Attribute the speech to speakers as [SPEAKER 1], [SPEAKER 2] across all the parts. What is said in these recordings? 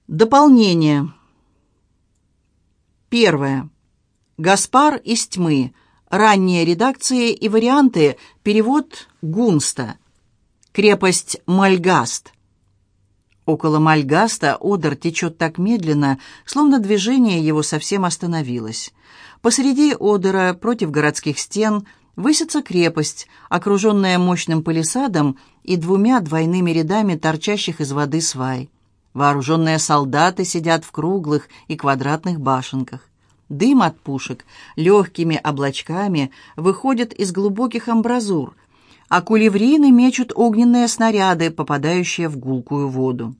[SPEAKER 1] Дополнение. Первое. Гаспар из тьмы. Ранние редакции и варианты. Перевод Гунста. Крепость Мальгаст. Около Мальгаста Одер течет так медленно, словно движение его совсем остановилось. Посреди Одера, против городских стен, высится крепость, окруженная мощным палисадом и двумя двойными рядами торчащих из воды свай. Вооруженные солдаты сидят в круглых и квадратных башенках. Дым от пушек легкими облачками выходит из глубоких амбразур, а кулеврины мечут огненные снаряды, попадающие в гулкую воду.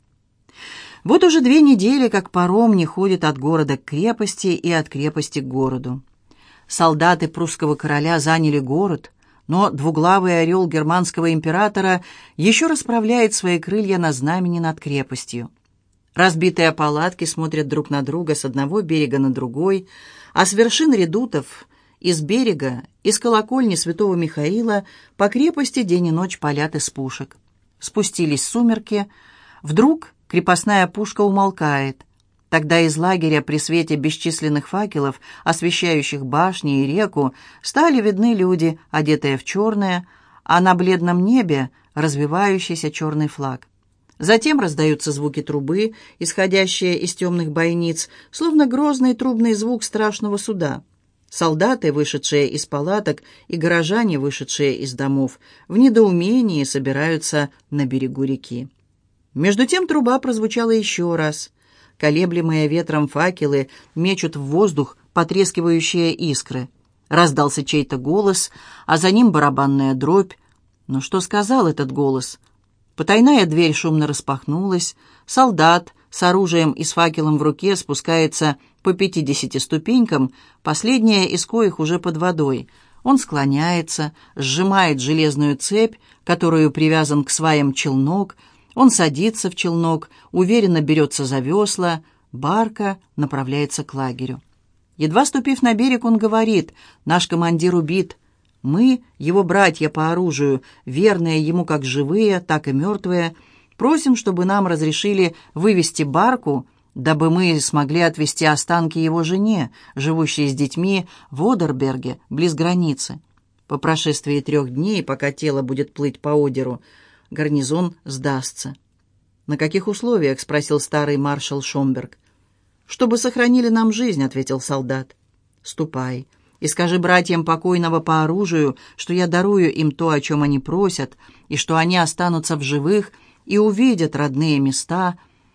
[SPEAKER 1] Вот уже 2 недели, как паром не ходит от города к крепости и от крепости к городу. Солдаты прусского короля заняли город, но двуглавый орел германского императора еще расправляет свои крылья на знамени над крепостью. Разбитые палатки смотрят друг на друга с одного берега на другой, а с вершин редутов, из берега, из колокольни святого Михаила по крепости день и ночь палят из пушек. Спустились сумерки. Вдруг крепостная пушка умолкает. Тогда из лагеря при свете бесчисленных факелов, освещающих башни и реку, стали видны люди, одетые в черное, а на бледном небе развивающийся черный флаг. Затем раздаются звуки трубы, исходящие из темных бойниц, словно грозный трубный звук страшного суда. Солдаты, вышедшие из палаток, и горожане, вышедшие из домов, в недоумении собираются на берегу реки. Между тем труба прозвучала еще раз. Колеблемые ветром факелы мечут в воздух потрескивающие искры. Раздался чей-то голос, а за ним барабанная дробь. Но что сказал этот голос? Потайная дверь шумно распахнулась. Солдат с оружием и с факелом в руке спускается по 50 ступенькам, последняя из коих уже под водой. Он склоняется, сжимает железную цепь, которую привязан к сваям челнок. Он садится в челнок, уверенно берется за весла. Барка направляется к лагерю. Едва ступив на берег, он говорит: «Наш командир убит. Мы, его братья по оружию, верные ему как живые, так и мертвые, просим, чтобы нам разрешили вывести барку, дабы мы смогли отвезти останки его жене, живущей с детьми в Одерберге, близ границы. По прошествии 3 дней, пока тело будет плыть по Одеру, гарнизон сдастся». «На каких условиях?» — спросил старый маршал Шомберг. «Чтобы сохранили нам жизнь», — ответил солдат. «Ступай и скажи братьям покойного по оружию, что я дарую им то, о чем они просят, и что они останутся в живых и увидят родные места,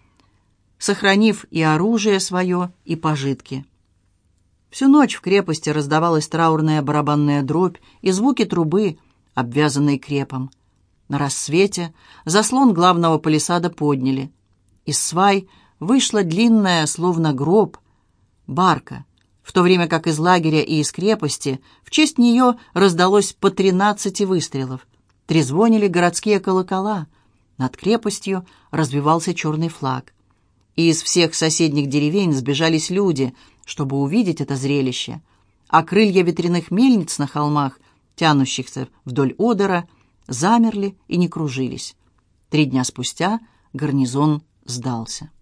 [SPEAKER 1] сохранив и оружие свое, и пожитки». Всю ночь в крепости раздавалась траурная барабанная дробь и звуки трубы, обвязанной крепом. На рассвете заслон главного палисада подняли. Из свай вышла длинная, словно гроб, барка, в то время как из лагеря и из крепости в честь нее раздалось по 13 выстрелов. Трезвонили городские колокола. Над крепостью развивался черный флаг. И из всех соседних деревень сбежались люди, чтобы увидеть это зрелище. А крылья ветряных мельниц на холмах, тянущихся вдоль Одера, замерли и не кружились. 3 дня спустя гарнизон сдался.